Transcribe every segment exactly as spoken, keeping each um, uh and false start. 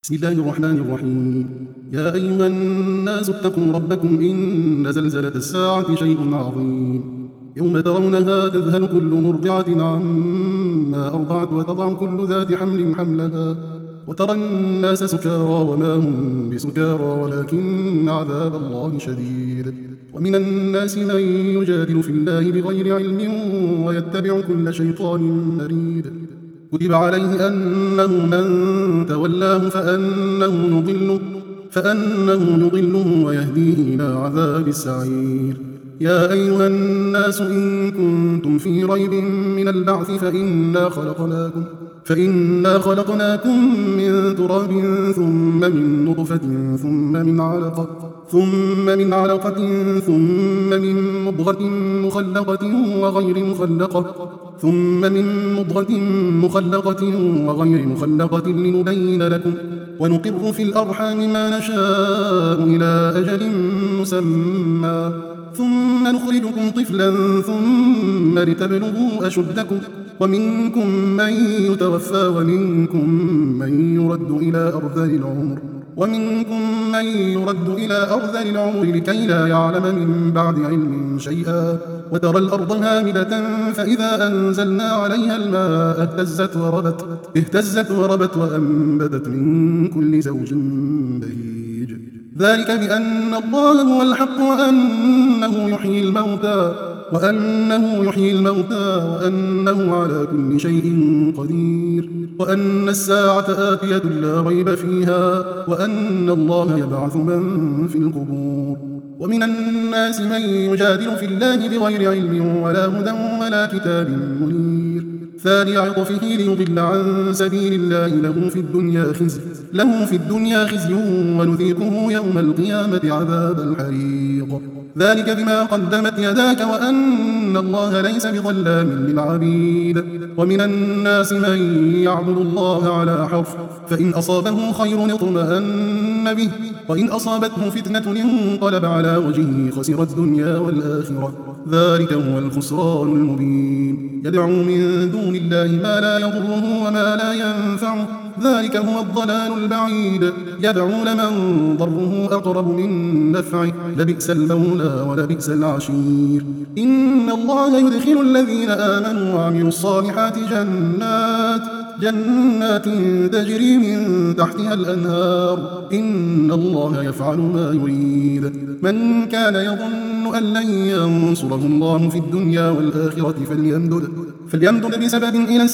بسم الله الرحمن الرحيم. يا أيها الناس اتقوا ربكم إن زلزلة الساعة شيء عظيم. يوم ترونها تذهل كل مرضعة عما أرضعت وتضع كل ذات حمل حملها وترى الناس سكارى وما هم بسكارى ولكن عذاب الله شديد. ومن الناس من يجادل في الله بغير علم ويتبع كل شيطان مريد. كتب عليه أنه من تولاه فأنه يضله, فأنه يضله ويهديه إلى عذاب السعير. يا أيها الناس إن كنتم في ريب من البعث فإنا خلقناكم, فإنا خلقناكم من تراب ثم من نطفة ثم من علقة ثم من علقة ثم من مضغة مخلقة وغير مخلقة ثم من مضغة مخلقة وغير مخلقة لنبين لكم ونقر في الأرحام ما نشاء إلى أجل مسمى ثم نخرجكم طفلا ثم لتبلغوا أشدكم ومنكم من يتوفى ومنكم من يرد إلى أرذل العمر ومنكم من يرد إلى أرذل العمر لكي لا يعلم من بعد علم شيئا. وترى الأرض هامدة فإذا أنزلنا عليها الماء اهتزت وربت, اهتزت وربت وأنبتت من كل زوج بهيج. ذلك بأن الله هو الحق وأنه يحيي الموتى وأنه يحيي الموتى وأنه على كل شيء قدير وأن الساعة آتية لا ريب فيها وأن الله يبعث من في القبور. ومن الناس من يجادل في الله بغير علم ولا هدى ولا كتاب منير. ثاني عطفه ليضل عن سبيل الله له في الدنيا خزي له في الدنيا خزي ونذيقه يوم القيامة عذاب الحريق. ذلك بما قدمت يداك وأن الله ليس بظلام للعبيد. ومن الناس من يعبد الله على حرف فإن أصابه خير اطمأن به وإن أصابته فتنة انقلب على وجهه خسر الدنيا والآخرة. ذلك هو الخسران المبين. يدعو من دون الله ما لا يضره وما لا ينفعه ذلك هو الضلال البعيد. يدعو لمن ضره أقرب من نفعه لبئس المولى ولبئس العشير. إن الله يدخل الذين آمنوا وعملوا الصالحات جنات جنات تجري من تحتها الأنهار إن الله يفعل ما يريد. من كان يظن أن لن ينصره الله في الدنيا والآخرة فليمدد, فليمدد بسبب إلى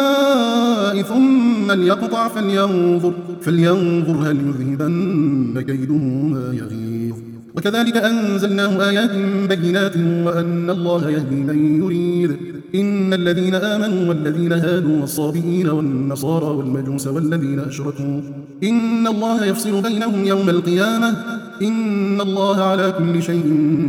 السماء ثم ليقطع فلينظر, فلينظر هل يذهبن كيده ما يغيظ. وكذلك أنزلناه آيات بينات وأن الله يهدي من يريد. إن الذين آمنوا والذين هادوا والصابئين والنصارى والمجوس والذين أشركوا إن الله يفصل بينهم يوم القيامة إن الله على كل شيء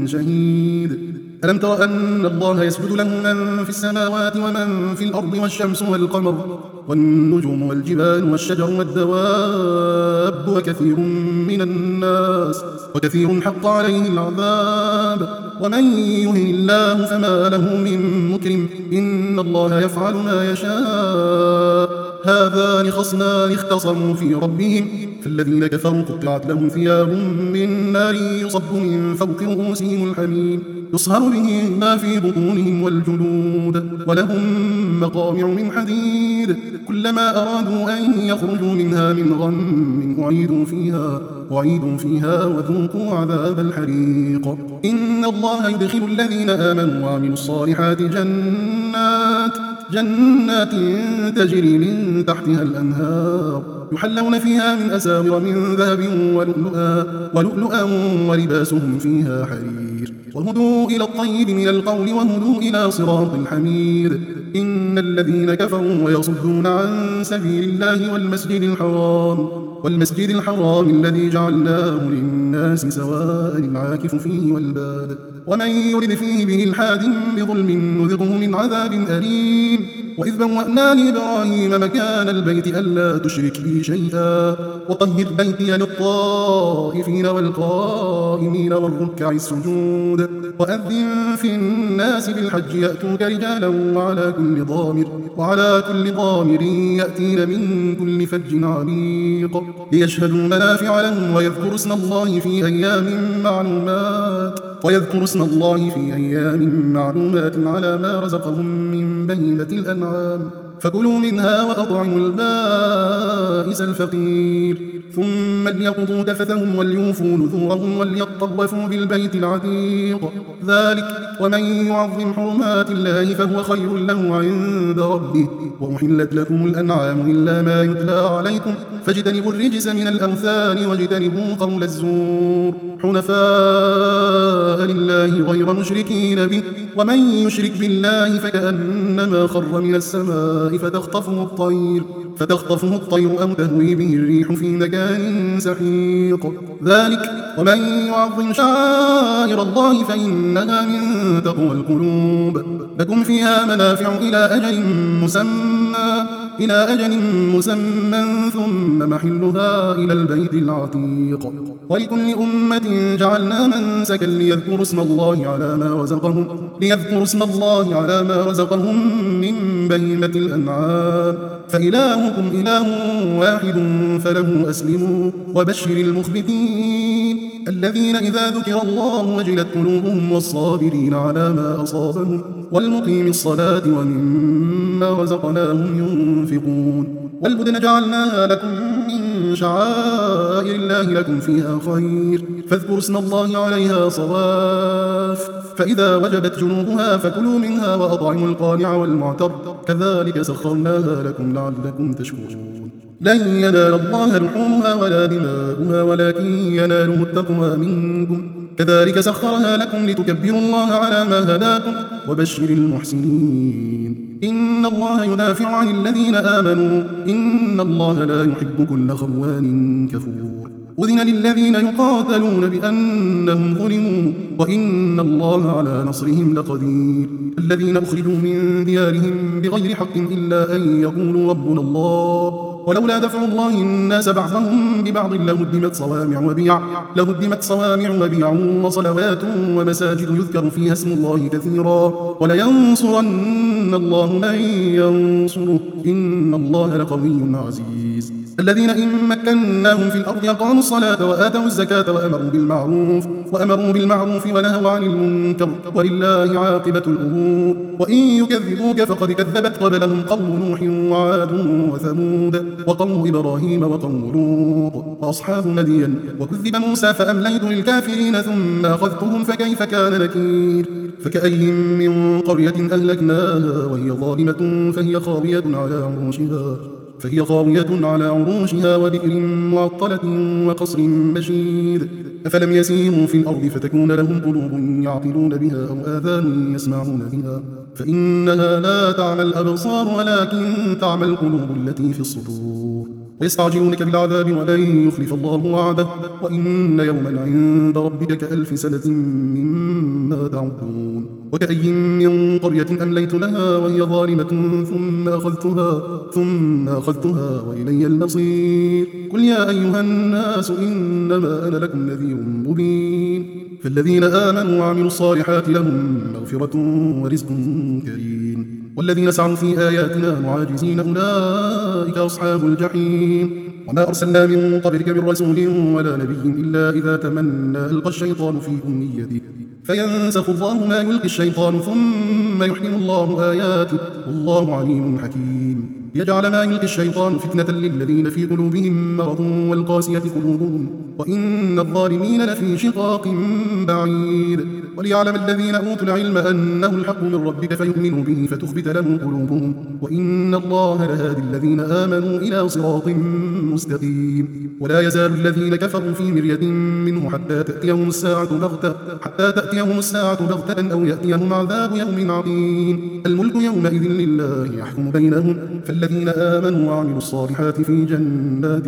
شهيد. ألم تر أن الله يسجد له من في السماوات ومن في الأرض والشمس والقمر والنجوم والجبال والشجر والدواب وكثير من الناس وكثير حق عليه العذاب ومن يهن الله فما له من مكرم إن الله يفعل ما يشاء. هذان خصمان اختصموا في ربهم فالذين كفروا قطعت لهم ثياب من نار يصب من فوق رؤوسهم الحميم يصهر به ما في بطونهم والجلود ولهم مقامع من حديد كلما أرادوا أن يخرجوا منها من غم أعيدوا فيها وعيدوا فيها وذوقوا عذاب الحريق. إن الله يدخل الذين آمنوا وعملوا الصالحات جنات جنات تجري من تحتها الأنهار يحلون فيها من أساور من ذهب ولؤلؤا, ولؤلؤا ولباسهم فيها حرير وهدوا إلى الطيب من القول وهدوا إلى صراط الحميد. إن الذين كفروا ويصدون عن سبيل الله والمسجد الحرام والمسجد الحرام الذي جعلناه للناس سواء العاكف فيه والباد ومن يرد فيه بإلحاد بظلم نذقه من عذاب أليم. وإذ بوأنا لإبراهيم مكان البيت ألا تشرك بي شيئا وطهر بيتي للطائفين والقائمين والركع السجود وأذن في الناس بالحج يأتوك رجالا وعلى كل ضامر وعلى كل ضامر يأتين من كل فج عميق ليشهدوا منافع لهم ويذكروا اسم الله في أيام معلومات ويذكروا اسم الله في أيام معلومات على ما رزقهم من بهيمة الأنعام فكلوا منها وأطعموا البائس الفقير ثم ليقضوا تفثهم وليوفوا نذورهم وليطوفوا بالبيت العتيق ذلك ومن يعظم حرمات الله فهو خير له عند ربه وأحلت لكم الأنعام إلا ما يتلى عليكم فاجتنبوا الرجس من الأوثان واجتنبوا قول الزور حنفاء لله غير مشركين به ومن يشرك بالله فكأنما خر من السماء فتخطفه الطير فتخطفه الطير أو تهوي به الريح في مكان سحيق ذلك ومن يعظم شعائر الله فإنها من تقوى القلوب لكم فيها منافع إلى أجل مسمى إلى أجل مسمى ثم محلها إلى البيت العتيق ولكل أمة جعلنا منسكا ليذكروا اسم الله على ما رزقهم ليذكروا اسم الله على ما رزقهم من بهيمة الأنعام فإلهكم إله واحد فله أسلموا وبشر المخبتين الذين إذا ذكر الله وجلت قلوبهم والصابرين على ما أصابهم والمقيم الصلاة ومما رزقناهم ينفقون والبدن جعلناها لكم من شعائر الله لكم فيها خير فاذكروا اسم الله عليها صواف فإذا وجبت جنوبها فكلوا منها وأطعموا القانع والمعتر كذلك سخرناها لكم لعلكم تشكرون لن ينال الله لحومها ولا دماؤها ولكن يناله التقوى منكم كذلك سخرها لكم لتكبروا الله على ما هداكم وبشر المحسنين إن الله يدافع عن الذين آمنوا إن الله لا يحب كل خوان كفور أذن للذين يقاتلون بأنهم ظلموا وإن الله على نصرهم لقدير الذين أخرجوا من ديارهم بغير حق إلا أن يقولوا ربنا الله ولولا دفع الله الناس بعضهم ببعض لهدمت صوامع وبيع لهدمت صوامع وبيع وصلوات ومساجد يذكر فيها اسم الله كثيرا ولينصرن الله من ينصره إن الله لقوي عزيز الذين إن مكناهم في الأرض أقاموا الصلاة وآتوا الزكاة وأمروا بالمعروف وأمروا بالمعروف ونهوا عن المنكر ولله عاقبة الأمور وإن يكذبوك فقد كذبت قبلهم قوم نوح وعاد وثمود وقوم إبراهيم وقوم لوط وأصحاب مدين وكذب موسى فأمليت للكافرين ثم أخذتهم فكيف كان نكير فكأي من قرية أهلكناها وهي ظالمة فهي خاوية على عروشها فهي خاوية على عروشها وبئر معطلة وقصر مشيد أفلم يسيروا في الأرض فتكون لهم قلوب يعقلون بها أو آذان يسمعون بها فإنها لا تعمى الأبصار ولكن تعمى القلوب التي في الصدور ويستعجلونك بالعذاب ولن يخلف الله وعده وإن يوما عند ربك كألف سنة مما تعدون وكأي من قرية أمليت لها وهي ظالمة ثم أخذتها ثم أخذتها وإلي المصير قل يا أيها الناس إنما أنا لكم نذير مبين فالذين آمنوا وعملوا الصالحات لهم مغفرة ورزق كريم والذين سعوا في آياتنا معاجزين أولئك أصحاب الجحيم وما أرسلنا من قبلك من رسول ولا نبي إلا إذا تمنى ألقى الشيطان في أمنيته فينسخ الله ما يلقي الشيطان ثم يحكم الله آياته والله عليم حكيم يجعل ما يلقي الشيطان فتنة للذين في قلوبهم مرض والقاسية قلوبهم وإن الظالمين لفي شقاق بعيد وليعلم الذين أوتوا العلم أنه الحق من ربك فيؤمنوا به فتخبت له قلوبهم وإن الله لهادي الذين آمنوا إلى صراط مستقيم ولا يزال الذين كفروا في مرية منه حتى تأتيهم الساعة بغتة حتى تأتيهم الساعة بغتة أو يأتيهم عذاب يوم عقيم الملك يومئذ لله يحكم بينهم فالذين آمنوا وعملوا الصالحات في جنات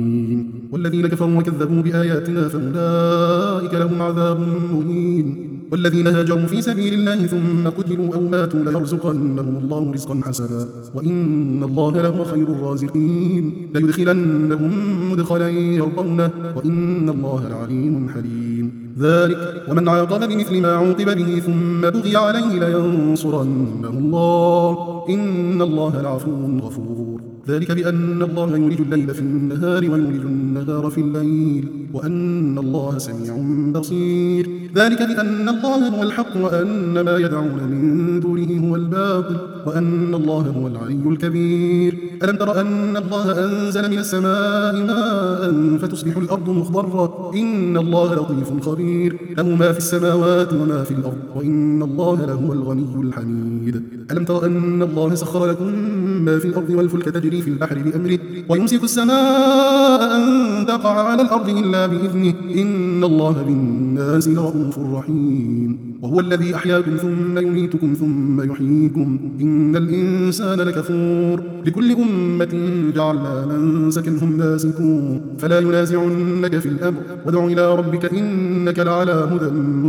النعيم والذين كفروا وكذبوا بآياتنا فأولئك لهم عذاب مهين والذين هاجروا في سبيل الله ثم قتلوا أو ماتوا ليرزقنهم الله رزقا حسنا وإن الله لهو خير الرازقين ليدخلنهم مدخلا يرضونه وإن الله لعليم حليم ذلك ومن عاقب بمثل ما عوقب به ثم بغي عليه لينصرنه الله إن الله لعفو غفور ذلك بأن الله يولج الليل في النهار ويولج النهار في الليل وأن الله سميع بصير ذلك بأن الله هو الحق وأن ما يدعون من دونه هو الباطل وأن الله هو العلي الكبير ألم تر أن الله أنزل من السماء ماء فتصبح الأرض مخضرة إن الله لطيف خبير له ما في السماوات وما في الأرض وإن الله لهو الغني الحميد ألم تر أن الله سخر لكم ما في الأرض والفلك تجري في البحر بأمره ويمسك السماء أن تقع على الأرض إلا بإذنه إن الله بالناس لرؤوف رحيم وهو الذي أحياكم ثم يميتكم ثم يحييكم إن الإنسان لكفور لكل أمة جعلنا منسكا هم ناسكون فلا ينازعنك في الأمر وادع إلى ربك إنك لعلى هدى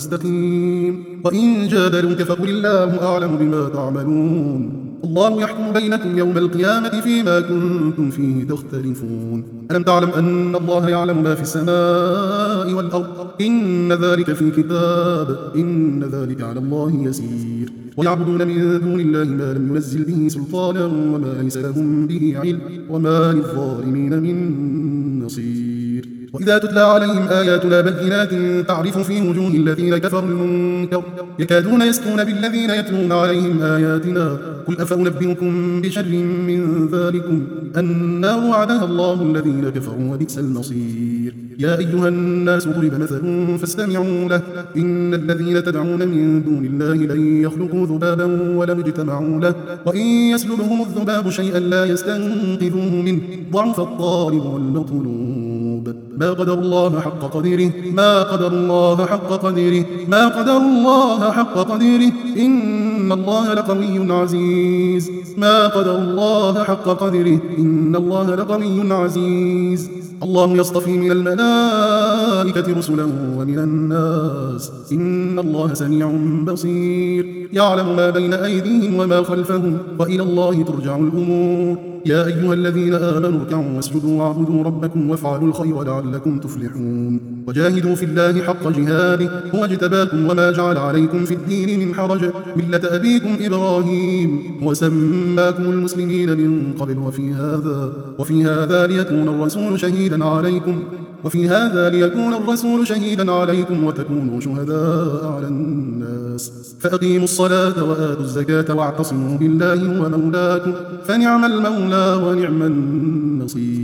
مستقيم وإن جادلوك فقل الله أعلم بما تعملون الله يحكم بينكم يوم القيامة فيما كنتم فيه تختلفون ألم تعلم أن الله يعلم ما في السماء والأرض إن ذلك في كتاب إن ذلك على الله يسير ويعبدون من دون الله ما لم ينزل به سلطانا وما ليس لهم به علم وما للظالمين من نصير وإذا تتلى عليهم آياتنا بينات تعرف في وجوه الذين كفروا المنكر يكادون يسطون بالذين يتلون عليهم آياتنا قل أفأنبئكم بشر من ذلكم النار وعدها الله الذين كفروا وبئس المصير يا أيها الناس ضرب مثل فاستمعوا له إن الذين تدعون من دون الله لن يخلقوا ذبابا ولو اجتمعوا له وإن يسلبهم الذباب شيئا لا يستنقذوه منه ضعف الطالب والمطلوب ما قدر الله حق قدره ما قدر الله حق قدره ما قدر الله حق قدره إن الله لقوي عزيز ما قدر الله حق قدره إن الله لقوي عزيز الله يصطفي من الملائكة رسلا ومن الناس إن الله سميع بصير يعلم ما بين أيديهم وما خلفهم وإلى الله ترجع الأمور يا أيها الذين آمنوا اركعوا واسجدوا واعبدوا ربكم وافعلوا الخير لعلكم تفلحون وجاهدوا في الله حق جهاده هو اجتباكم وما جعل عليكم في الدين من حرج ملة أبيكم إبراهيم وسماكم المسلمين من قبل وفي هذا وفي هذا ليكون الرسول شهيدا عليكم وفي هذا ليكون الرسول شهيدا عليكم وتكونوا شهداء على الناس فأقيموا الصلاة وآتوا الزكاة واعتصموا بالله هو مولاكم فنعم المولى ونعم النصير